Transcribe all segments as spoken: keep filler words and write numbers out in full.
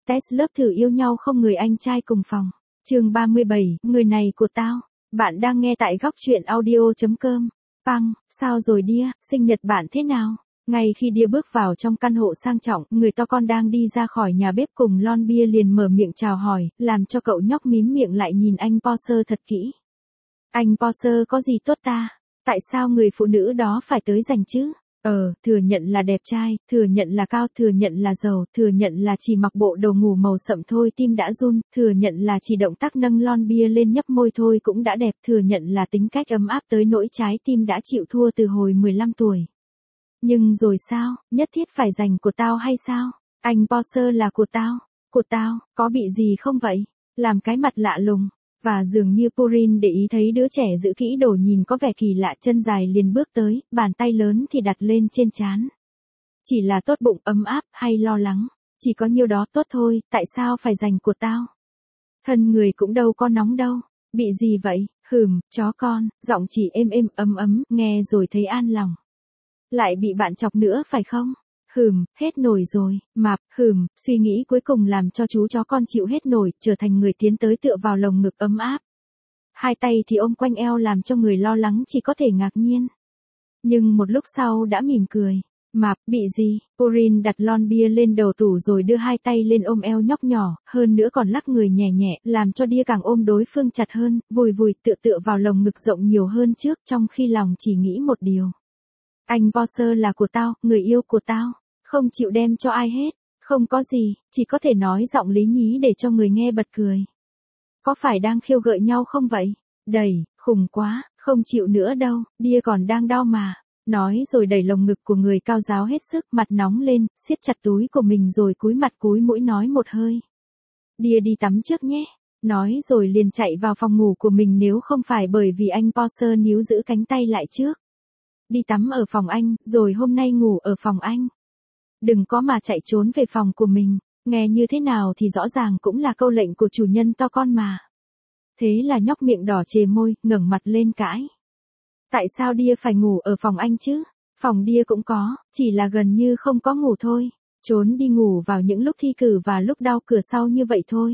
test lớp thử yêu nhau không người anh trai cùng phòng. Chương ba mươi bảy, người này của tao. Bạn đang nghe tại góc truyện audio chấm com. Păng, sao rồi Đia, sinh nhật bạn thế nào? Ngay khi Đia bước vào trong căn hộ sang trọng, người to con đang đi ra khỏi nhà bếp cùng lon bia liền mở miệng chào hỏi, làm cho cậu nhóc mím miệng lại nhìn anh Porsche thật kỹ. Anh Porsche có gì tốt ta? Tại sao người phụ nữ đó phải tới giành chứ? Ờ, thừa nhận là đẹp trai, thừa nhận là cao, thừa nhận là giàu, thừa nhận là chỉ mặc bộ đồ ngủ màu sậm thôi tim đã run, thừa nhận là chỉ động tác nâng lon bia lên nhấp môi thôi cũng đã đẹp, thừa nhận là tính cách ấm áp tới nỗi trái tim đã chịu thua từ hồi mười lăm tuổi. Nhưng rồi sao, nhất thiết phải giành của tao hay sao? Anh Porsche là của tao, của tao, có bị gì không vậy? Làm cái mặt lạ lùng. Và dường như Purin để ý thấy đứa trẻ giữ kỹ đồ nhìn có vẻ kỳ lạ, chân dài liền bước tới, bàn tay lớn thì đặt lên trên trán. Chỉ là tốt bụng, ấm áp, hay lo lắng? Chỉ có nhiêu đó tốt thôi, tại sao phải giành của tao? Thân người cũng đâu có nóng đâu. Bị gì vậy? Hừm, chó con, giọng chỉ êm êm ấm ấm, nghe rồi thấy an lòng. Lại bị bạn chọc nữa phải không? Hừm, hết nổi rồi, mạp, hừm, suy nghĩ cuối cùng làm cho chú chó con chịu hết nổi, trở thành người tiến tới tựa vào lồng ngực ấm áp. Hai tay thì ôm quanh eo làm cho người lo lắng chỉ có thể ngạc nhiên. Nhưng một lúc sau đã mỉm cười. Mạp, bị gì? Purin đặt lon bia lên đầu tủ rồi đưa hai tay lên ôm eo nhóc nhỏ, hơn nữa còn lắc người nhẹ nhẹ, làm cho Đia càng ôm đối phương chặt hơn, vùi vùi tựa tựa vào lồng ngực rộng nhiều hơn trước, trong khi lòng chỉ nghĩ một điều. Anh Porsche là của tao, người yêu của tao. Không chịu đem cho ai hết. Không có gì, chỉ có thể nói giọng lý nhí để cho người nghe bật cười. Có phải đang khiêu gợi nhau không vậy? Đẩy, khùng quá, không chịu nữa đâu, Đia còn đang đau mà. Nói rồi đẩy lồng ngực của người cao giáo hết sức, mặt nóng lên, siết chặt túi của mình rồi cúi mặt cúi mũi nói một hơi. Đia đi tắm trước nhé. Nói rồi liền chạy vào phòng ngủ của mình nếu không phải bởi vì anh Porsche níu giữ cánh tay lại trước. Đi tắm ở phòng anh, rồi hôm nay ngủ ở phòng anh. Đừng có mà chạy trốn về phòng của mình, nghe như thế nào thì rõ ràng cũng là câu lệnh của chủ nhân to con mà. Thế là nhóc miệng đỏ chề môi, ngẩng mặt lên cãi. Tại sao Đia phải ngủ ở phòng anh chứ? Phòng Đia cũng có, chỉ là gần như không có ngủ thôi. Trốn đi ngủ vào những lúc thi cử và lúc đau cửa sau như vậy thôi.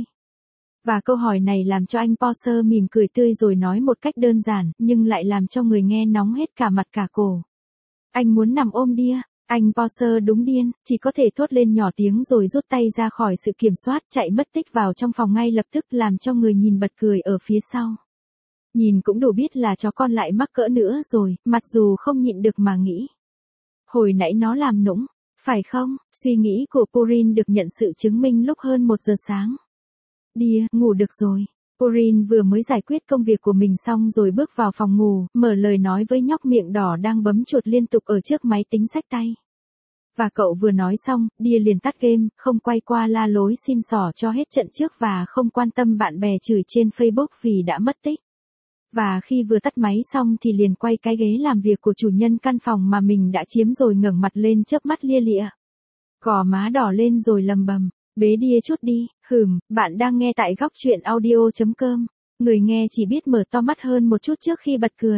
Và câu hỏi này làm cho anh Porsche mỉm cười tươi rồi nói một cách đơn giản, nhưng lại làm cho người nghe nóng hết cả mặt cả cổ. Anh muốn nằm ôm Đia. Anh Porsche đúng điên, chỉ có thể thốt lên nhỏ tiếng rồi rút tay ra khỏi sự kiểm soát, chạy mất tích vào trong phòng ngay lập tức làm cho người nhìn bật cười ở phía sau. Nhìn cũng đủ biết là chó con lại mắc cỡ nữa rồi, mặc dù không nhịn được mà nghĩ. Hồi nãy nó làm nũng, phải không? Suy nghĩ của Purin được nhận sự chứng minh lúc hơn một giờ sáng. Đia, ngủ được rồi. Purin vừa mới giải quyết công việc của mình xong rồi bước vào phòng ngủ, mở lời nói với nhóc miệng đỏ đang bấm chuột liên tục ở trước máy tính xách tay. Và cậu vừa nói xong, Đia liền tắt game, không quay qua la lối xin xỏ cho hết trận trước và không quan tâm bạn bè chửi trên Facebook vì đã mất tích. Và khi vừa tắt máy xong thì liền quay cái ghế làm việc của chủ nhân căn phòng mà mình đã chiếm rồi ngẩng mặt lên chớp mắt lia lịa. Gò má đỏ lên rồi lầm bầm. Bế Đia chút đi, hừm, bạn đang nghe tại góc truyện audio chấm com. Người nghe chỉ biết mở to mắt hơn một chút trước khi bật cười.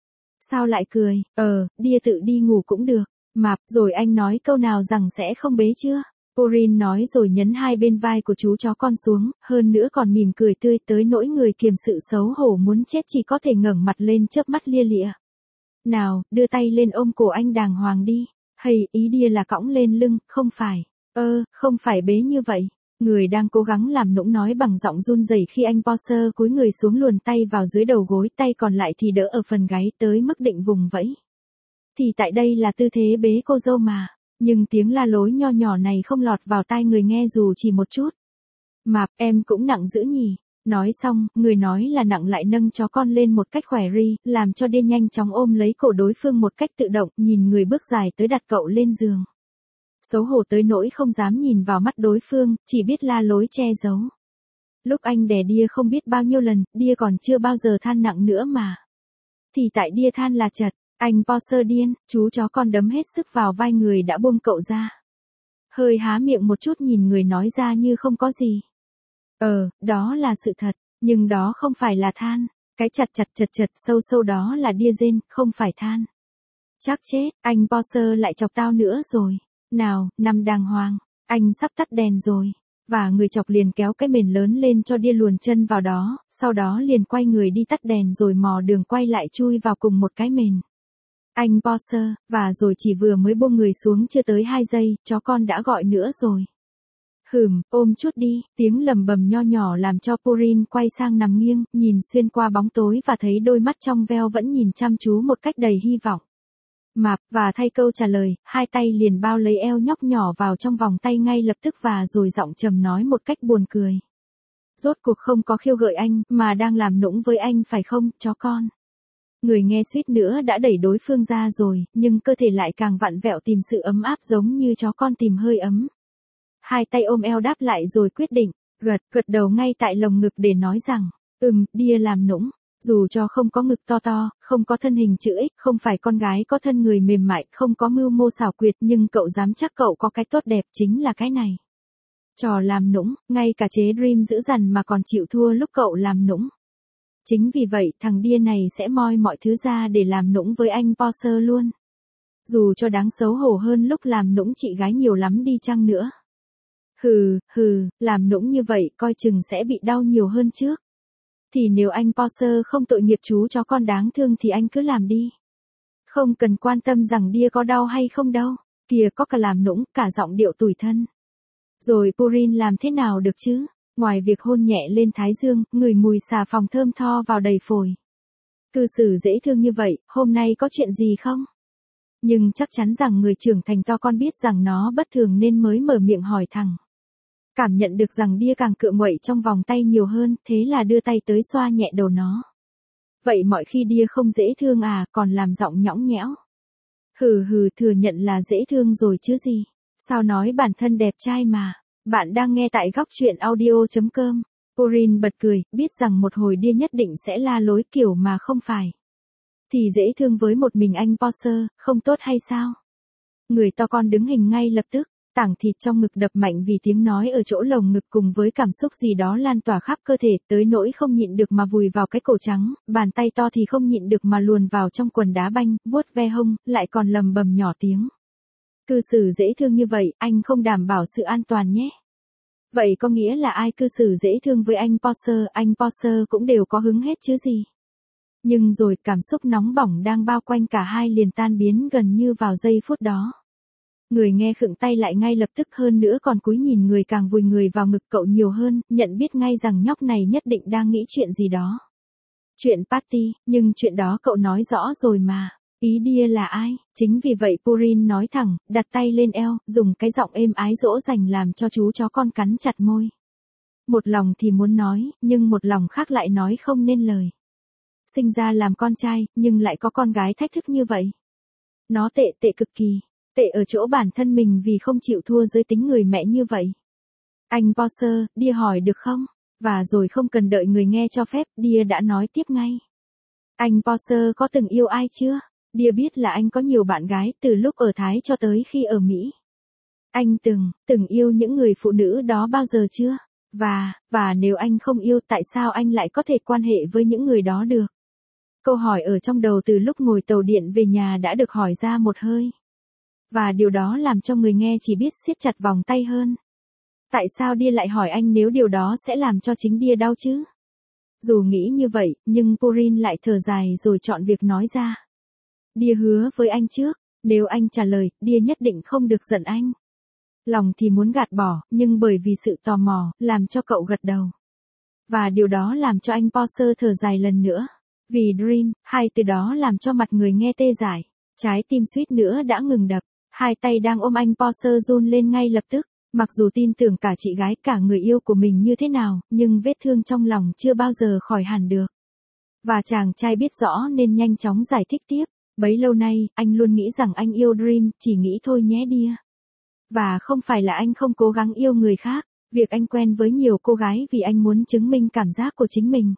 Sao lại cười? Ờ, Đia tự đi ngủ cũng được. Mạp, rồi anh nói câu nào rằng sẽ không bế chưa? Purin nói rồi nhấn hai bên vai của chú chó con xuống, hơn nữa còn mỉm cười tươi tới nỗi người kiềm sự xấu hổ muốn chết chỉ có thể ngẩng mặt lên chớp mắt lia lịa. Nào, đưa tay lên ôm cổ anh đàng hoàng đi. Hay, ý Đia là cõng lên lưng, không phải. Ơ, không phải bế như vậy. Người đang cố gắng làm nũng nói bằng giọng run rẩy khi anh Porsche cúi người xuống luồn tay vào dưới đầu gối, tay còn lại thì đỡ ở phần gáy tới mức định vùng vẫy. Thì tại đây là tư thế bế cô dâu mà. Nhưng tiếng la lối nho nhỏ này không lọt vào tai người nghe dù chỉ một chút. Mạp, em cũng nặng dữ nhỉ. Nói xong, người nói là nặng lại nâng chó con lên một cách khỏe ri, làm cho Đia nhanh chóng ôm lấy cổ đối phương một cách tự động, nhìn người bước dài tới đặt cậu lên giường. Xấu hổ tới nỗi không dám nhìn vào mắt đối phương, chỉ biết la lối che giấu. Lúc anh đè Đia không biết bao nhiêu lần, Đia còn chưa bao giờ than nặng nữa mà. Thì tại Đia than là chật, anh Porsche điên, chú chó con đấm hết sức vào vai người đã buông cậu ra. Hơi há miệng một chút nhìn người nói ra như không có gì. Ờ, đó là sự thật, nhưng đó không phải là than. Cái chặt chặt chật chật sâu sâu đó là Đia rên, không phải than. Chắc chết, anh Porsche lại chọc tao nữa rồi. Nào, nằm đàng hoàng, anh sắp tắt đèn rồi. Và người chọc liền kéo cái mền lớn lên cho Đia luồn chân vào đó, sau đó liền quay người đi tắt đèn rồi mò đường quay lại chui vào cùng một cái mền. Anh Potter, và rồi chỉ vừa mới buông người xuống chưa tới hai giây, chó con đã gọi nữa rồi. Hừm, ôm chút đi, tiếng lầm bầm nho nhỏ làm cho Purin quay sang nằm nghiêng, nhìn xuyên qua bóng tối và thấy đôi mắt trong veo vẫn nhìn chăm chú một cách đầy hy vọng. Mạp, và thay câu trả lời, hai tay liền bao lấy eo nhóc nhỏ vào trong vòng tay ngay lập tức và rồi giọng trầm nói một cách buồn cười. Rốt cuộc không có khiêu gợi anh, mà đang làm nũng với anh phải không, chó con? Người nghe suýt nữa đã đẩy đối phương ra rồi, nhưng cơ thể lại càng vặn vẹo tìm sự ấm áp giống như chó con tìm hơi ấm. Hai tay ôm eo đáp lại rồi quyết định, gật, gật đầu ngay tại lồng ngực để nói rằng, ừm, Đia làm nũng. Dù cho không có ngực to to, không có thân hình chữ X, không phải con gái có thân người mềm mại, không có mưu mô xảo quyệt, nhưng cậu dám chắc cậu có cái tốt đẹp chính là cái này. Trò làm nũng, ngay cả chế Dream dữ dằn mà còn chịu thua lúc cậu làm nũng. Chính vì vậy thằng Đia này sẽ moi mọi thứ ra để làm nũng với anh Potter luôn. Dù cho đáng xấu hổ hơn lúc làm nũng chị gái nhiều lắm đi chăng nữa. Hừ, hừ, làm nũng như vậy coi chừng sẽ bị đau nhiều hơn trước. Thì nếu anh Potter không tội nghiệp chú chó con đáng thương thì anh cứ làm đi. Không cần quan tâm rằng Đia có đau hay không đâu. Kìa có cả làm nũng, cả giọng điệu tủi thân. Rồi Purin làm thế nào được chứ? Ngoài việc hôn nhẹ lên thái dương, ngửi mùi xà phòng thơm tho vào đầy phổi. Cư xử dễ thương như vậy, hôm nay có chuyện gì không? Nhưng chắc chắn rằng người trưởng thành to con biết rằng nó bất thường nên mới mở miệng hỏi thẳng. Cảm nhận được rằng Đia càng cựa nguậy trong vòng tay nhiều hơn, thế là đưa tay tới xoa nhẹ đầu nó. Vậy mọi khi Đia không dễ thương à, còn làm giọng nhõng nhẽo. Hừ hừ, thừa nhận là dễ thương rồi chứ gì. Sao nói bản thân đẹp trai mà. Bạn đang nghe tại góc truyện audio chấm com. Purin bật cười, biết rằng một hồi Đia nhất định sẽ la lối kiểu mà không phải. Thì dễ thương với một mình anh Potter, không tốt hay sao? Người to con đứng hình ngay lập tức. Tảng thịt trong ngực đập mạnh vì tiếng nói ở chỗ lồng ngực cùng với cảm xúc gì đó lan tỏa khắp cơ thể, tới nỗi không nhịn được mà vùi vào cái cổ trắng, bàn tay to thì không nhịn được mà luồn vào trong quần đá banh, vuốt ve hông, lại còn lầm bầm nhỏ tiếng. Cư xử dễ thương như vậy, anh không đảm bảo sự an toàn nhé. Vậy có nghĩa là ai cư xử dễ thương với anh Potter, anh Potter cũng đều có hứng hết chứ gì. Nhưng rồi cảm xúc nóng bỏng đang bao quanh cả hai liền tan biến gần như vào giây phút đó. Người nghe khựng tay lại ngay lập tức, hơn nữa còn cúi nhìn người càng vùi người vào ngực cậu nhiều hơn, nhận biết ngay rằng nhóc này nhất định đang nghĩ chuyện gì đó. Chuyện party, nhưng chuyện đó cậu nói rõ rồi mà. Ý Đia là ai? Chính vì vậy Purin nói thẳng, đặt tay lên eo, dùng cái giọng êm ái dỗ dành làm cho chú chó con cắn chặt môi. Một lòng thì muốn nói, nhưng một lòng khác lại nói không nên lời. Sinh ra làm con trai, nhưng lại có con gái thách thức như vậy. Nó tệ tệ cực kỳ. Tệ ở chỗ bản thân mình vì không chịu thua giới tính người mẹ như vậy. Anh Potter, Đia hỏi được không? Và rồi không cần đợi người nghe cho phép, Đia đã nói tiếp ngay. Anh Potter có từng yêu ai chưa? Đia biết là anh có nhiều bạn gái từ lúc ở Thái cho tới khi ở Mỹ. Anh từng, từng yêu những người phụ nữ đó bao giờ chưa? Và, và nếu anh không yêu tại sao anh lại có thể quan hệ với những người đó được? Câu hỏi ở trong đầu từ lúc ngồi tàu điện về nhà đã được hỏi ra một hơi. Và điều đó làm cho người nghe chỉ biết siết chặt vòng tay hơn. Tại sao Đia lại hỏi anh nếu điều đó sẽ làm cho chính Đia đau chứ? Dù nghĩ như vậy, nhưng Purin lại thở dài rồi chọn việc nói ra. Đia hứa với anh trước, nếu anh trả lời, Đia nhất định không được giận anh. Lòng thì muốn gạt bỏ, nhưng bởi vì sự tò mò, làm cho cậu gật đầu. Và điều đó làm cho anh Potter thở dài lần nữa. Vì Dream, hai từ đó làm cho mặt người nghe tê dại. Trái tim suýt nữa đã ngừng đập. Hai tay đang ôm anh Potter run lên ngay lập tức. Mặc dù tin tưởng cả chị gái cả người yêu của mình như thế nào, nhưng vết thương trong lòng chưa bao giờ khỏi hẳn được. Và chàng trai biết rõ nên nhanh chóng giải thích tiếp. Bấy lâu nay, anh luôn nghĩ rằng anh yêu Dream, chỉ nghĩ thôi nhé Đia. Và không phải là anh không cố gắng yêu người khác, việc anh quen với nhiều cô gái vì anh muốn chứng minh cảm giác của chính mình.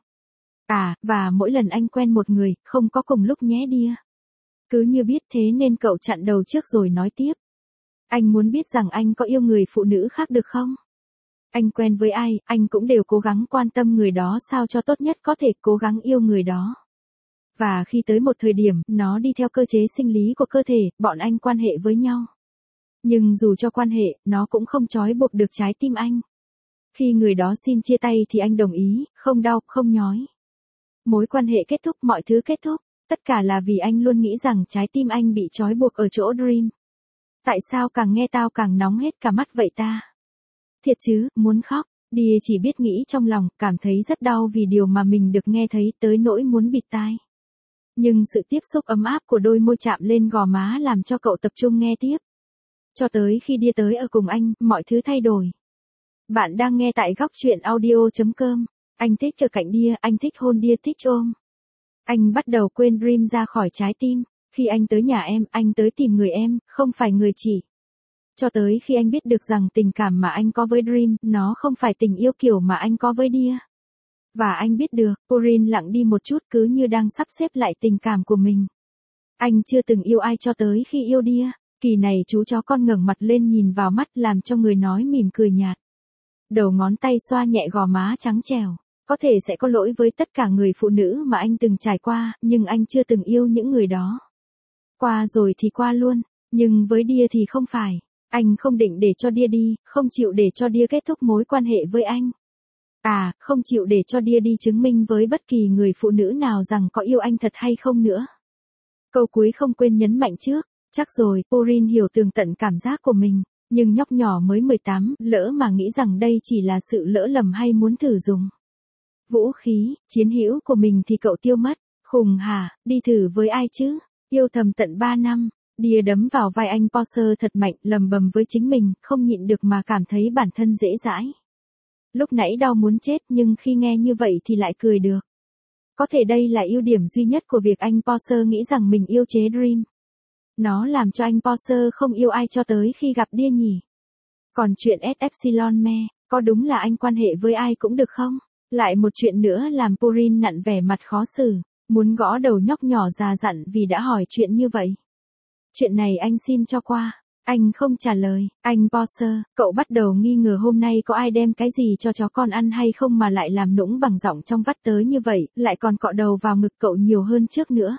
À, và mỗi lần anh quen một người, không có cùng lúc nhé Đia. Cứ như biết thế nên cậu chặn đầu trước rồi nói tiếp. Anh muốn biết rằng anh có yêu người phụ nữ khác được không? Anh quen với ai, anh cũng đều cố gắng quan tâm người đó sao cho tốt nhất có thể, cố gắng yêu người đó. Và khi tới một thời điểm, nó đi theo cơ chế sinh lý của cơ thể, bọn anh quan hệ với nhau. Nhưng dù cho quan hệ, nó cũng không trói buộc được trái tim anh. Khi người đó xin chia tay thì anh đồng ý, không đau, không nhói. Mối quan hệ kết thúc, mọi thứ kết thúc, tất cả là vì anh luôn nghĩ rằng trái tim anh bị trói buộc ở chỗ Dream. Tại sao càng nghe tao càng nóng hết cả mắt vậy ta? Thiệt chứ, muốn khóc, Dia chỉ biết nghĩ trong lòng, cảm thấy rất đau vì điều mà mình được nghe thấy tới nỗi muốn bịt tai. Nhưng sự tiếp xúc ấm áp của đôi môi chạm lên gò má làm cho cậu tập trung nghe tiếp. Cho tới khi Dia tới ở cùng anh, mọi thứ thay đổi. Bạn đang nghe tại góc chuyện audio chấm com. Anh thích ở cạnh Dia, anh thích hôn Dia, thích ôm. Anh bắt đầu quên Dream ra khỏi trái tim. Khi anh tới nhà em, anh tới tìm người em, không phải người chỉ. Cho tới khi anh biết được rằng tình cảm mà anh có với Dream, nó không phải tình yêu kiểu mà anh có với Dia. Và anh biết được, Corinne lặng đi một chút cứ như đang sắp xếp lại tình cảm của mình. Anh chưa từng yêu ai cho tới khi yêu Dia. Kỳ này chú chó con ngẩng mặt lên nhìn vào mắt làm cho người nói mỉm cười nhạt. Đầu ngón tay xoa nhẹ gò má trắng trẻo. Có thể sẽ có lỗi với tất cả người phụ nữ mà anh từng trải qua, nhưng anh chưa từng yêu những người đó. Qua rồi thì qua luôn, nhưng với Dia thì không phải. Anh không định để cho Dia đi, không chịu để cho Dia kết thúc mối quan hệ với anh. À, không chịu để cho Dia đi chứng minh với bất kỳ người phụ nữ nào rằng có yêu anh thật hay không nữa. Câu cuối không quên nhấn mạnh trước, chắc rồi, Corinne hiểu tường tận cảm giác của mình, nhưng nhóc nhỏ mới mười tám, lỡ mà nghĩ rằng đây chỉ là sự lỡ lầm hay muốn thử dùng vũ khí, chiến hữu của mình thì cậu tiêu mất, khùng hả, đi thử với ai chứ, yêu thầm tận ba năm. Dia đấm vào vai anh Porter thật mạnh, lầm bầm với chính mình, không nhịn được mà cảm thấy bản thân dễ dãi. Lúc nãy đau muốn chết nhưng khi nghe như vậy thì lại cười được. Có thể đây là ưu điểm duy nhất của việc anh Porter nghĩ rằng mình yêu chế Dream. Nó làm cho anh Porter không yêu ai cho tới khi gặp Dia nhỉ. Còn chuyện S Epsilon Me, có đúng là anh quan hệ với ai cũng được không? Lại một chuyện nữa làm Corinne nặn vẻ mặt khó xử, muốn gõ đầu nhóc nhỏ già dặn vì đã hỏi chuyện như vậy. Chuyện này anh xin cho qua. Anh không trả lời. Anh Porter, cậu bắt đầu nghi ngờ hôm nay có ai đem cái gì cho chó con ăn hay không mà lại làm nũng bằng giọng trong vắt tới như vậy, lại còn cọ đầu vào ngực cậu nhiều hơn trước nữa.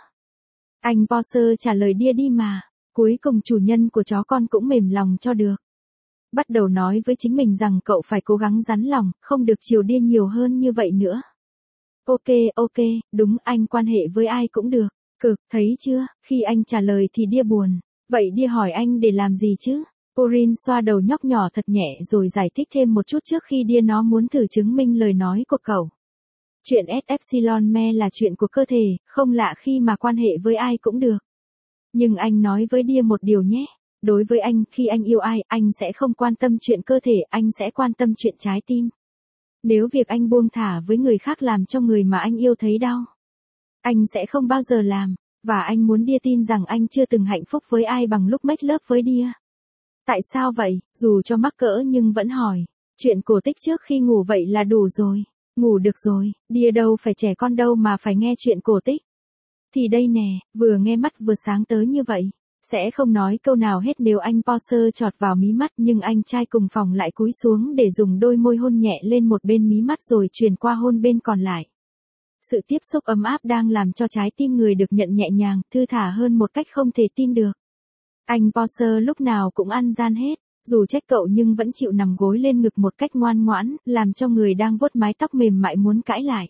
Anh Porter trả lời Dia đi mà. Cuối cùng chủ nhân của chó con cũng mềm lòng cho được. Bắt đầu nói với chính mình rằng cậu phải cố gắng rắn lòng, không được chiều Dia nhiều hơn như vậy nữa. Ok, ok, đúng, anh quan hệ với ai cũng được. Cực, thấy chưa, khi anh trả lời thì Dia buồn. Vậy Dia hỏi anh để làm gì chứ? Corinne xoa đầu nhóc nhỏ thật nhẹ rồi giải thích thêm một chút trước khi Dia nó muốn thử chứng minh lời nói của cậu. Chuyện S Epsilon Me là chuyện của cơ thể, không lạ khi mà quan hệ với ai cũng được. Nhưng anh nói với Dia một điều nhé. Đối với anh, khi anh yêu ai, anh sẽ không quan tâm chuyện cơ thể, anh sẽ quan tâm chuyện trái tim. Nếu việc anh buông thả với người khác làm cho người mà anh yêu thấy đau, anh sẽ không bao giờ làm, và anh muốn Dia tin rằng anh chưa từng hạnh phúc với ai bằng lúc make love với Dia. Tại sao vậy, dù cho mắc cỡ nhưng vẫn hỏi, chuyện cổ tích trước khi ngủ vậy là đủ rồi, ngủ được rồi, Dia đâu phải trẻ con đâu mà phải nghe chuyện cổ tích. Thì đây nè, vừa nghe mắt vừa sáng tới như vậy, sẽ không nói câu nào hết nếu anh Porter chọt vào mí mắt nhưng anh trai cùng phòng lại cúi xuống để dùng đôi môi hôn nhẹ lên một bên mí mắt rồi truyền qua hôn bên còn lại. Sự tiếp xúc ấm áp đang làm cho trái tim người được nhận nhẹ nhàng, thư thả hơn một cách không thể tin được. Anh Porter lúc nào cũng ăn gian hết, dù trách cậu nhưng vẫn chịu nằm gối lên ngực một cách ngoan ngoãn, làm cho người đang vuốt mái tóc mềm mại muốn cãi lại.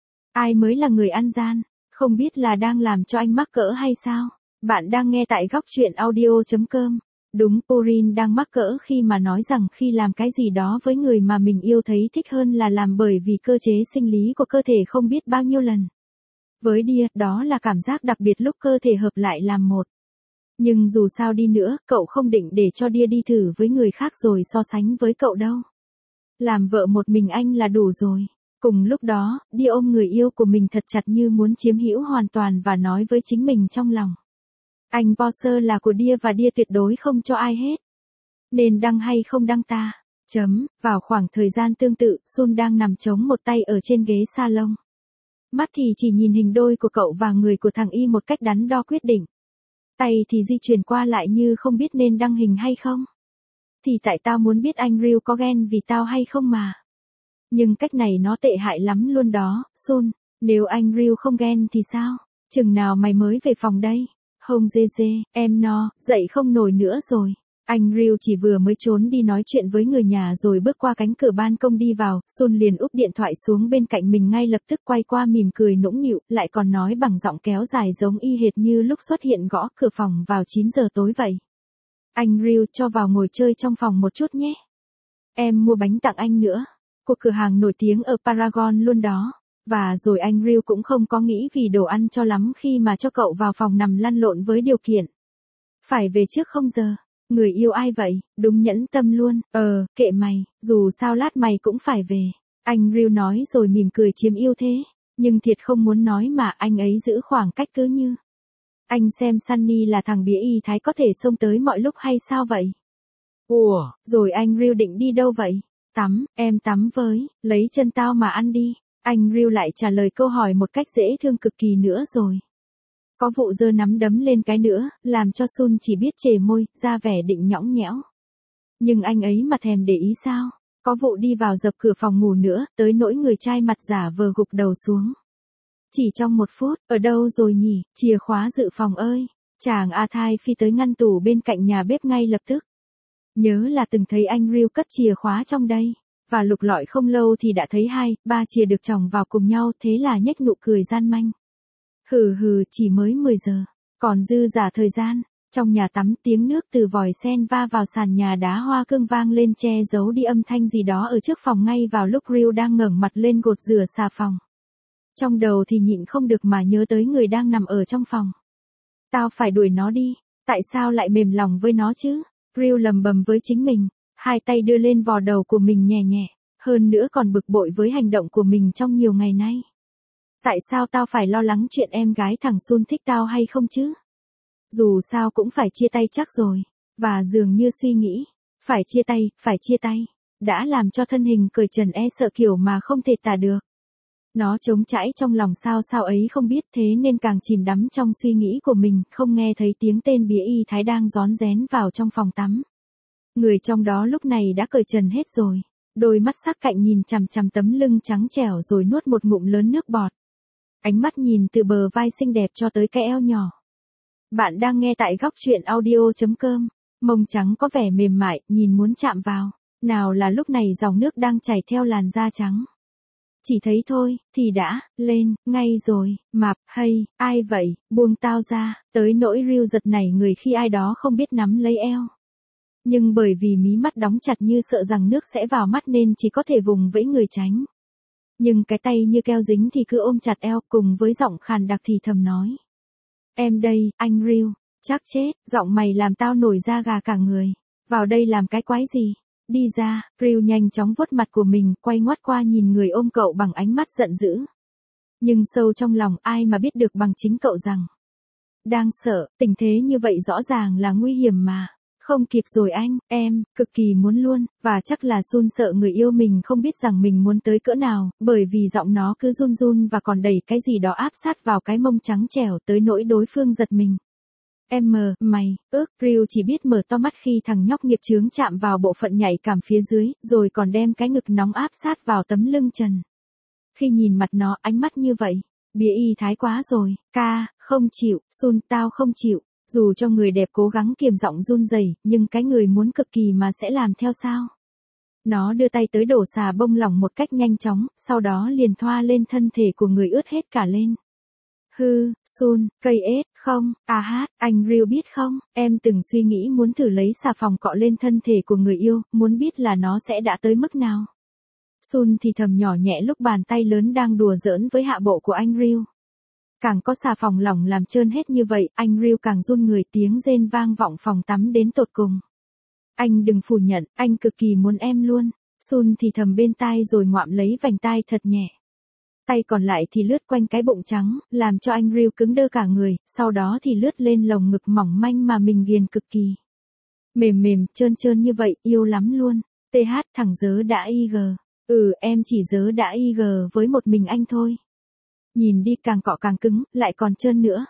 Ai mới là người ăn gian, không biết là đang làm cho anh mắc cỡ hay sao? Bạn đang nghe tại góc chuyện audio chấm com. Đúng, Corinne đang mắc cỡ khi mà nói rằng khi làm cái gì đó với người mà mình yêu thấy thích hơn là làm bởi vì cơ chế sinh lý của cơ thể không biết bao nhiêu lần. Với Dia, đó là cảm giác đặc biệt lúc cơ thể hợp lại làm một. Nhưng dù sao đi nữa, cậu không định để cho Dia đi thử với người khác rồi so sánh với cậu đâu. Làm vợ một mình anh là đủ rồi. Cùng lúc đó, Dia ôm người yêu của mình thật chặt như muốn chiếm hữu hoàn toàn và nói với chính mình trong lòng. Anh Porter là của Dia và Dia tuyệt đối không cho ai hết. Nên đăng hay không đăng ta? Chấm, vào khoảng thời gian tương tự, Sun đang nằm chống một tay ở trên ghế salon. Mắt thì chỉ nhìn hình đôi của cậu và người của thằng Y một cách đắn đo quyết định. Tay thì di chuyển qua lại như không biết nên đăng hình hay không. Thì tại tao muốn biết anh Ryu có ghen vì tao hay không mà. Nhưng cách này nó tệ hại lắm luôn đó, Sun. Nếu anh Ryu không ghen thì sao? Chừng nào mày mới về phòng đây? Hông dê dê, em no, dậy không nổi nữa rồi. Anh Ryu chỉ vừa mới trốn đi nói chuyện với người nhà rồi bước qua cánh cửa ban công đi vào, Sun liền úp điện thoại xuống bên cạnh mình ngay lập tức quay qua mỉm cười nũng nịu, lại còn nói bằng giọng kéo dài giống y hệt như lúc xuất hiện gõ cửa phòng vào chín giờ tối vậy. Anh Ryu cho vào ngồi chơi trong phòng một chút nhé. Em mua bánh tặng anh nữa. Cuộc cửa hàng nổi tiếng ở Paragon luôn đó. Và rồi anh Ryu cũng không có nghĩ vì đồ ăn cho lắm khi mà cho cậu vào phòng nằm lăn lộn với điều kiện. Phải về trước không giờ. Người yêu ai vậy, đúng nhẫn tâm luôn, ờ, kệ mày, dù sao lát mày cũng phải về. Anh Ryu nói rồi mỉm cười chiếm yêu thế, nhưng thiệt không muốn nói mà anh ấy giữ khoảng cách cứ như. Anh xem Sunny là thằng bía y thái có thể xông tới mọi lúc hay sao vậy? Ủa, rồi anh Ryu định đi đâu vậy? Tắm, em tắm với, lấy chân tao mà ăn đi. Anh Ryu lại trả lời câu hỏi một cách dễ thương cực kỳ nữa rồi. Có vụ giơ nắm đấm lên cái nữa, làm cho Sun chỉ biết chề môi, ra vẻ định nhõng nhẽo. Nhưng anh ấy mà thèm để ý sao? Có vụ đi vào dập cửa phòng ngủ nữa, tới nỗi người trai mặt giả vờ gục đầu xuống. Chỉ trong một phút, ở đâu rồi nhỉ, chìa khóa dự phòng ơi. Chàng A Thai phi tới ngăn tủ bên cạnh nhà bếp ngay lập tức. Nhớ là từng thấy anh Ryu cất chìa khóa trong đây. Và lục lọi không lâu thì đã thấy hai, ba chìa được chồng vào cùng nhau, thế là nhếch nụ cười gian manh. Hừ hừ, chỉ mới mười giờ, còn dư giả thời gian. Trong nhà tắm tiếng nước từ vòi sen va vào sàn nhà đá hoa cương vang lên che giấu đi âm thanh gì đó ở trước phòng ngay vào lúc Ryu đang ngẩng mặt lên gột rửa xà phòng. Trong đầu thì nhịn không được mà nhớ tới người đang nằm ở trong phòng. Tao phải đuổi nó đi, tại sao lại mềm lòng với nó chứ? Ryu lầm bầm với chính mình, hai tay đưa lên vò đầu của mình nhẹ nhẹ, hơn nữa còn bực bội với hành động của mình trong nhiều ngày nay. Tại sao tao phải lo lắng chuyện em gái thằng Sun thích tao hay không chứ? Dù sao cũng phải chia tay chắc rồi. Và dường như suy nghĩ, phải chia tay, phải chia tay, đã làm cho thân hình cởi trần e sợ kiểu mà không thể tả được. Nó trống trải trong lòng sao sao ấy không biết, thế nên càng chìm đắm trong suy nghĩ của mình, không nghe thấy tiếng tên bía y thái đang rón rén vào trong phòng tắm. Người trong đó lúc này đã cởi trần hết rồi. Đôi mắt sắc cạnh nhìn chằm chằm tấm lưng trắng trẻo rồi nuốt một ngụm lớn nước bọt. Ánh mắt nhìn từ bờ vai xinh đẹp cho tới cái eo nhỏ. Bạn đang nghe tại góc truyện audio chấm com. Mông trắng có vẻ mềm mại, nhìn muốn chạm vào. Nào là lúc này dòng nước đang chảy theo làn da trắng. Chỉ thấy thôi, thì đã, lên, ngay rồi, mạp, hay, ai vậy, buông tao ra, tới nỗi Ryu giật nảy người khi ai đó không biết nắm lấy eo. Nhưng bởi vì mí mắt đóng chặt như sợ rằng nước sẽ vào mắt nên chỉ có thể vùng vẫy người tránh. Nhưng cái tay như keo dính thì cứ ôm chặt eo cùng với giọng khàn đặc thì thầm nói. Em đây, anh Ryu, chắc chết, giọng mày làm tao nổi da gà cả người. Vào đây làm cái quái gì? Đi ra, Ryu nhanh chóng vuốt mặt của mình, quay ngoắt qua nhìn người ôm cậu bằng ánh mắt giận dữ. Nhưng sâu trong lòng ai mà biết được bằng chính cậu rằng. Đang sợ, tình thế như vậy rõ ràng là nguy hiểm mà. Không kịp rồi anh, em, cực kỳ muốn luôn, và chắc là Sun sợ người yêu mình không biết rằng mình muốn tới cỡ nào, bởi vì giọng nó cứ run run và còn đẩy cái gì đó áp sát vào cái mông trắng trẻo tới nỗi đối phương giật mình. Em mờ, mày, ước, Ryu chỉ biết mở to mắt khi thằng nhóc nghiệp chướng chạm vào bộ phận nhạy cảm phía dưới, rồi còn đem cái ngực nóng áp sát vào tấm lưng trần. Khi nhìn mặt nó ánh mắt như vậy, bía y thái quá rồi, ca, không chịu, Sun tao không chịu. Dù cho người đẹp cố gắng kiềm giọng run rẩy, nhưng cái người muốn cực kỳ mà sẽ làm theo sao? Nó đưa tay tới đổ xà bông lỏng một cách nhanh chóng, sau đó liền thoa lên thân thể của người ướt hết cả lên. Hư, Sun, cây ết, không, à hát, anh Ryu biết không, em từng suy nghĩ muốn thử lấy xà phòng cọ lên thân thể của người yêu, muốn biết là nó sẽ đã tới mức nào. Sun thì thầm nhỏ nhẹ lúc bàn tay lớn đang đùa giỡn với hạ bộ của anh Ryu. Càng có xà phòng lỏng làm trơn hết như vậy, anh Ryu càng run người, tiếng rên vang vọng phòng tắm đến tột cùng. Anh đừng phủ nhận, anh cực kỳ muốn em luôn. Sun thì thầm bên tai rồi ngoạm lấy vành tai thật nhẹ. Tay còn lại thì lướt quanh cái bụng trắng, làm cho anh Ryu cứng đơ cả người, sau đó thì lướt lên lồng ngực mỏng manh mà mình ghiền cực kỳ. Mềm mềm, trơn trơn như vậy, yêu lắm luôn. tê hát thằng dớ đã i giê. Ừ em chỉ dớ đã i giê với một mình anh thôi. Nhìn đi càng cọ càng cứng, lại còn trơn nữa.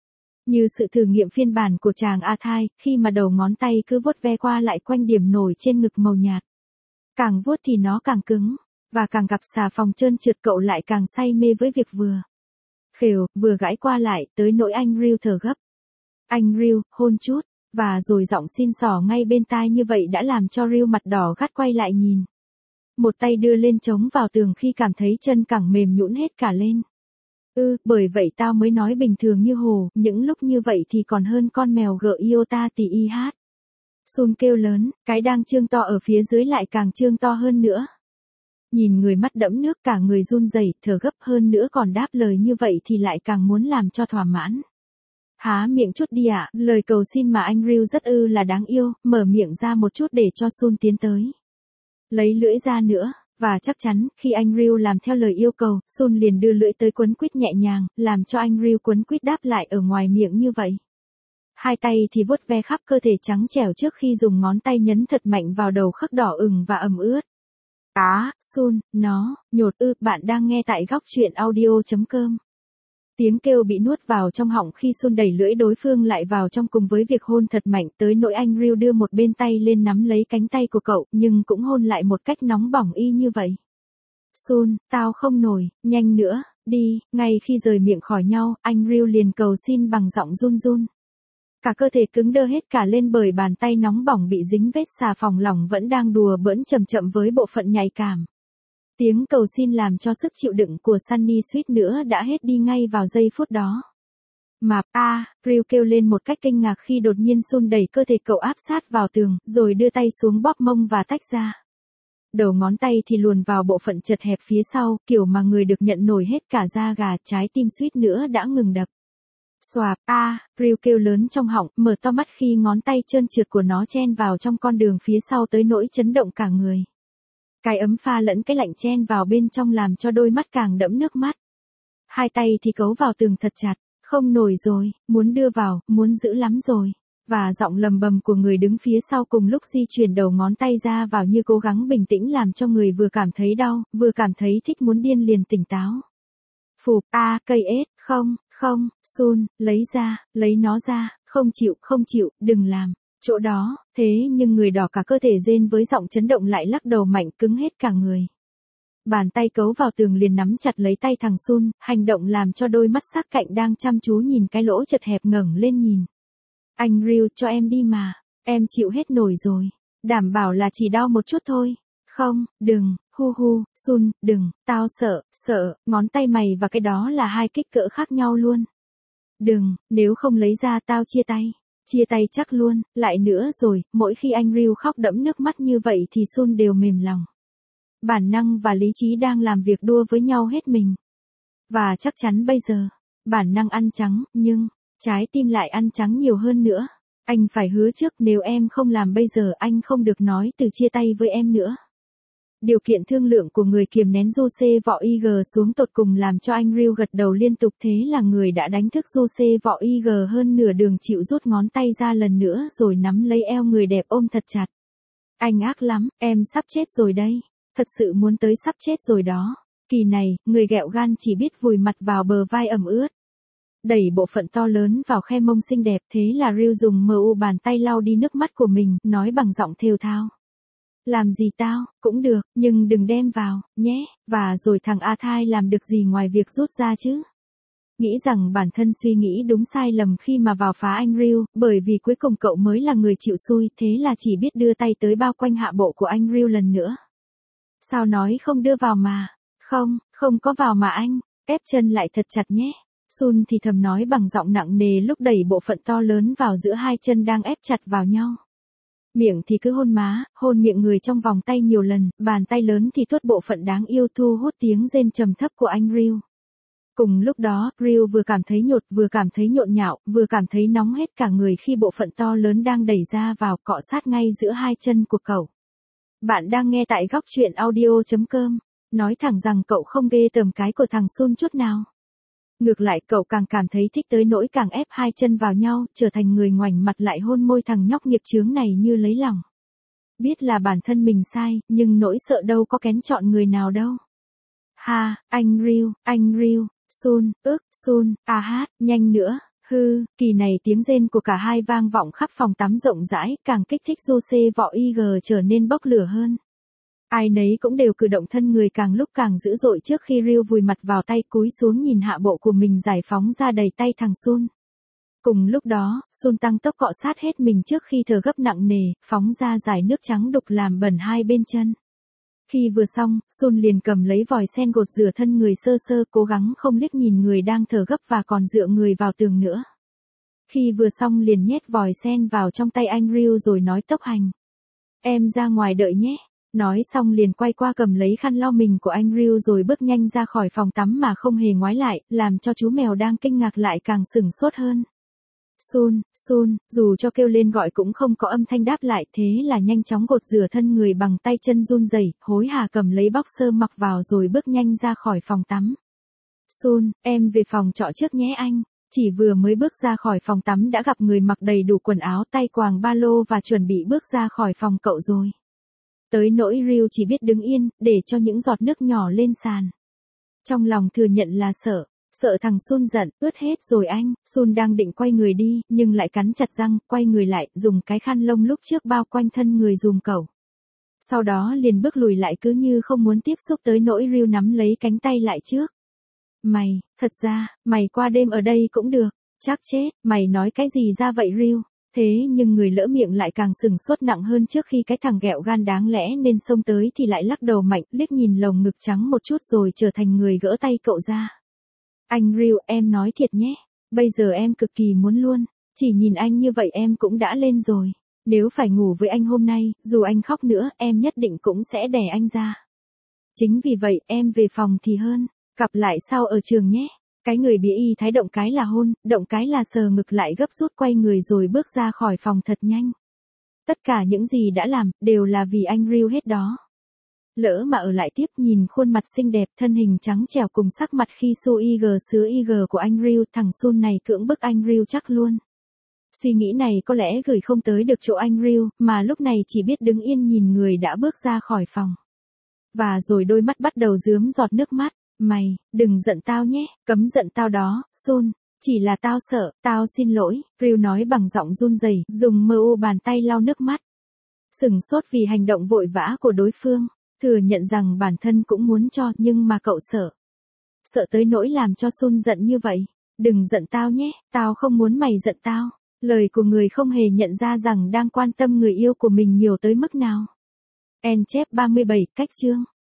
Như sự thử nghiệm phiên bản của chàng A Thai, khi mà đầu ngón tay cứ vuốt ve qua lại quanh điểm nổi trên ngực màu nhạt. Càng vuốt thì nó càng cứng, và càng gặp xà phòng trơn trượt cậu lại càng say mê với việc vừa khều, vừa gãi qua lại, tới nỗi anh Ryu thở gấp. Anh Ryu, hôn chút, Và rồi giọng xin xỏ ngay bên tai như vậy đã làm cho Ryu mặt đỏ gắt quay lại nhìn. Một tay đưa lên chống vào tường khi cảm thấy chân cẳng mềm nhũn hết cả lên. Ừ, bởi vậy tao mới nói bình thường như hồ, những lúc như vậy thì còn hơn con mèo gợ Iota tì y hát. Sun kêu lớn, cái đang trương to ở phía dưới lại càng trương to hơn nữa. Nhìn người mắt đẫm nước cả người run rẩy, thở gấp hơn nữa còn đáp lời như vậy thì lại càng muốn làm cho thỏa mãn. Há miệng chút đi ạ, lời cầu xin mà anh Ryu rất ư là đáng yêu, mở miệng ra một chút để cho Sun tiến tới. Lấy lưỡi ra nữa, và chắc chắn, khi anh Ryu làm theo lời yêu cầu, Sun liền đưa lưỡi tới quấn quýt nhẹ nhàng, làm cho anh Ryu quấn quýt đáp lại ở ngoài miệng như vậy. Hai tay thì vuốt ve khắp cơ thể trắng trẻo trước khi dùng ngón tay nhấn thật mạnh vào đầu khắc đỏ ửng và ẩm ướt. Á, Sun, nó, nhột ư, bạn đang nghe tại góc truyện audio chấm com. Tiếng kêu bị nuốt vào trong họng khi Sun đẩy lưỡi đối phương lại vào trong cùng với việc hôn thật mạnh tới nỗi anh Ryu đưa một bên tay lên nắm lấy cánh tay của cậu, nhưng cũng hôn lại một cách nóng bỏng y như vậy. Sun, tao không nổi, nhanh nữa, đi, ngay khi rời miệng khỏi nhau, anh Ryu liền cầu xin bằng giọng run run. Cả cơ thể cứng đơ hết cả lên bởi bàn tay nóng bỏng bị dính vết xà phòng lỏng vẫn đang đùa bỡn chậm chậm với bộ phận nhạy cảm. Tiếng cầu xin làm cho sức chịu đựng của Sunny suýt nữa đã hết đi ngay vào giây phút đó. Mà, a, à, Ryu kêu lên một cách kinh ngạc khi đột nhiên Sun đẩy cơ thể cậu áp sát vào tường, rồi đưa tay xuống bóp mông và tách ra. Đầu ngón tay thì luồn vào bộ phận chật hẹp phía sau, kiểu mà người được nhận nổi hết cả da gà, trái tim suýt nữa đã ngừng đập. Xoạp, a, à, Ryu kêu lớn trong họng, mở to mắt khi ngón tay trơn trượt của nó chen vào trong con đường phía sau tới nỗi chấn động cả người. Cái ấm pha lẫn cái lạnh chen vào bên trong làm cho đôi mắt càng đẫm nước mắt. Hai tay thì cấu vào tường thật chặt, không nổi rồi, muốn đưa vào, muốn giữ lắm rồi. Và giọng lầm bầm của người đứng phía sau cùng lúc di chuyển đầu ngón tay ra vào như cố gắng bình tĩnh làm cho người vừa cảm thấy đau, vừa cảm thấy thích muốn điên liền tỉnh táo. Phụp, a, à, cây ếch, không, không, Sun, lấy ra, lấy nó ra, không chịu, không chịu, đừng làm. Chỗ đó, thế nhưng người đỏ cả cơ thể rên với giọng chấn động lại lắc đầu mạnh cứng hết cả người. Bàn tay cấu vào tường liền nắm chặt lấy tay thằng Sun, hành động làm cho đôi mắt sắc cạnh đang chăm chú nhìn cái lỗ chật hẹp ngẩng lên nhìn. Anh Ryu cho em đi mà, em chịu hết nổi rồi, đảm bảo là chỉ đau một chút thôi. Không, đừng, hu hu, Sun, đừng, tao sợ, sợ, ngón tay mày và cái đó là hai kích cỡ khác nhau luôn. Đừng, nếu không lấy ra tao chia tay. Chia tay chắc luôn, lại nữa rồi, mỗi khi anh Ryu khóc đẫm nước mắt như vậy thì Sun đều mềm lòng. Bản năng và lý trí đang làm việc đua với nhau hết mình. Và chắc chắn bây giờ, bản năng ăn trắng, nhưng, trái tim lại ăn trắng nhiều hơn nữa. Anh phải hứa trước nếu em không làm bây giờ anh không được nói từ chia tay với em nữa. Điều kiện thương lượng của người kiềm nén Jose Vọ i giê xuống tột cùng làm cho anh Ryu gật đầu liên tục thế là người đã đánh thức Jose Vọ i giê hơn nửa đường chịu rút ngón tay ra lần nữa rồi nắm lấy eo người đẹp ôm thật chặt. Anh ác lắm, em sắp chết rồi đây. Thật sự muốn tới sắp chết rồi đó. Kỳ này, người ghẹo gan chỉ biết vùi mặt vào bờ vai ẩm ướt. Đẩy bộ phận to lớn vào khe mông xinh đẹp thế là Ryu dùng mu bàn tay lau đi nước mắt của mình, nói bằng giọng thều thào. Làm gì tao, cũng được, nhưng đừng đem vào, nhé, và rồi thằng A Thai làm được gì ngoài việc rút ra chứ? Nghĩ rằng bản thân suy nghĩ đúng sai lầm khi mà vào phá anh Ryu, bởi vì cuối cùng cậu mới là người chịu xui, thế là chỉ biết đưa tay tới bao quanh hạ bộ của anh Ryu lần nữa. Sao nói không đưa vào mà? Không, không có vào mà anh, ép chân lại thật chặt nhé. Sun thì thầm nói bằng giọng nặng nề lúc đẩy bộ phận to lớn vào giữa hai chân đang ép chặt vào nhau. Miệng thì cứ hôn má, hôn miệng người trong vòng tay nhiều lần, bàn tay lớn thì tuốt bộ phận đáng yêu thu hút tiếng rên trầm thấp của anh Ryu. Cùng lúc đó, Ryu vừa cảm thấy nhột, vừa cảm thấy nhộn nhạo, vừa cảm thấy nóng hết cả người khi bộ phận to lớn đang đẩy ra vào cọ sát ngay giữa hai chân của cậu. Bạn đang nghe tại góc truyện audio chấm com, nói thẳng rằng cậu không ghê tởm cái của thằng Sun chút nào. Ngược lại cậu càng cảm thấy thích tới nỗi càng ép hai chân vào nhau, trở thành người ngoảnh mặt lại hôn môi thằng nhóc nghiệp chướng này như lấy lòng. Biết là bản thân mình sai, nhưng nỗi sợ đâu có kén chọn người nào đâu. Ha, anh Ryu, anh Ryu, Sun, ức, Sun, à hát, nhanh nữa, hư, kỳ này tiếng rên của cả hai vang vọng khắp phòng tắm rộng rãi, càng kích thích Jose Vọ i giê trở nên bốc lửa hơn. Ai nấy cũng đều cử động thân người càng lúc càng dữ dội trước khi Ryu vùi mặt vào tay cúi xuống nhìn hạ bộ của mình giải phóng ra đầy tay thằng Sun. Cùng lúc đó, Sun tăng tốc cọ sát hết mình trước khi thở gấp nặng nề, phóng ra dải nước trắng đục làm bẩn hai bên chân. Khi vừa xong, Sun liền cầm lấy vòi sen gột rửa thân người sơ sơ, cố gắng không liếc nhìn người đang thở gấp và còn dựa người vào tường nữa. Khi vừa xong liền nhét vòi sen vào trong tay anh Ryu rồi nói tốc hành. Em ra ngoài đợi nhé. Nói xong liền quay qua cầm lấy khăn lau mình của anh Ryu rồi bước nhanh ra khỏi phòng tắm mà không hề ngoái lại, làm cho chú mèo đang kinh ngạc lại càng sửng sốt hơn. Sun, Sun, dù cho kêu lên gọi cũng không có âm thanh đáp lại, thế là nhanh chóng gột rửa thân người bằng tay chân run rẩy, hối hả cầm lấy boxer mặc vào rồi bước nhanh ra khỏi phòng tắm. Sun, em về phòng trọ trước nhé anh. Chỉ vừa mới bước ra khỏi phòng tắm đã gặp người mặc đầy đủ quần áo, tay quàng ba lô và chuẩn bị bước ra khỏi phòng cậu rồi. Tới nỗi Ryu chỉ biết đứng yên, để cho những giọt nước nhỏ lên sàn. Trong lòng thừa nhận là sợ. Sợ thằng Sun giận, ướt hết rồi anh. Sun đang định quay người đi, nhưng lại cắn chặt răng, quay người lại, dùng cái khăn lông lúc trước bao quanh thân người dùm cậu. Sau đó liền bước lùi lại cứ như không muốn tiếp xúc, tới nỗi Ryu nắm lấy cánh tay lại trước. Mày, thật ra, mày qua đêm ở đây cũng được. Chắc chết, mày nói cái gì ra vậy Ryu? Thế nhưng người lỡ miệng lại càng sừng sốt nặng hơn, trước khi cái thằng ghẹo gan đáng lẽ nên xông tới thì lại lắc đầu mạnh, liếc nhìn lồng ngực trắng một chút rồi trở thành người gỡ tay cậu ra. Anh Ryu, em nói thiệt nhé, bây giờ em cực kỳ muốn luôn, chỉ nhìn anh như vậy em cũng đã lên rồi. Nếu phải ngủ với anh hôm nay, dù anh khóc nữa, em nhất định cũng sẽ đẻ anh ra. Chính vì vậy, em về phòng thì hơn, gặp lại sau ở trường nhé. Cái người bí y thái động cái là hôn, động cái là sờ ngực, lại gấp rút quay người rồi bước ra khỏi phòng thật nhanh. Tất cả những gì đã làm, đều là vì anh Ryu hết đó. Lỡ mà ở lại tiếp, nhìn khuôn mặt xinh đẹp, thân hình trắng trẻo cùng sắc mặt khi su ig sứa ig của anh Ryu, thằng Sun này cưỡng bức anh Ryu chắc luôn. Suy nghĩ này có lẽ gửi không tới được chỗ anh Ryu, mà lúc này chỉ biết đứng yên nhìn người đã bước ra khỏi phòng. Và rồi đôi mắt bắt đầu rướm giọt nước mắt. Mày, đừng giận tao nhé, cấm giận tao đó, Sun. Chỉ là tao sợ, tao xin lỗi, Ryu nói bằng giọng run rẩy, dùng mơ u bàn tay lau nước mắt. Sửng sốt vì hành động vội vã của đối phương, thừa nhận rằng bản thân cũng muốn cho, nhưng mà cậu sợ. Sợ tới nỗi làm cho Sun giận như vậy. Đừng giận tao nhé, tao không muốn mày giận tao. Lời của người không hề nhận ra rằng đang quan tâm người yêu của mình nhiều tới mức nào. En chép ba mươi bảy, cách chương.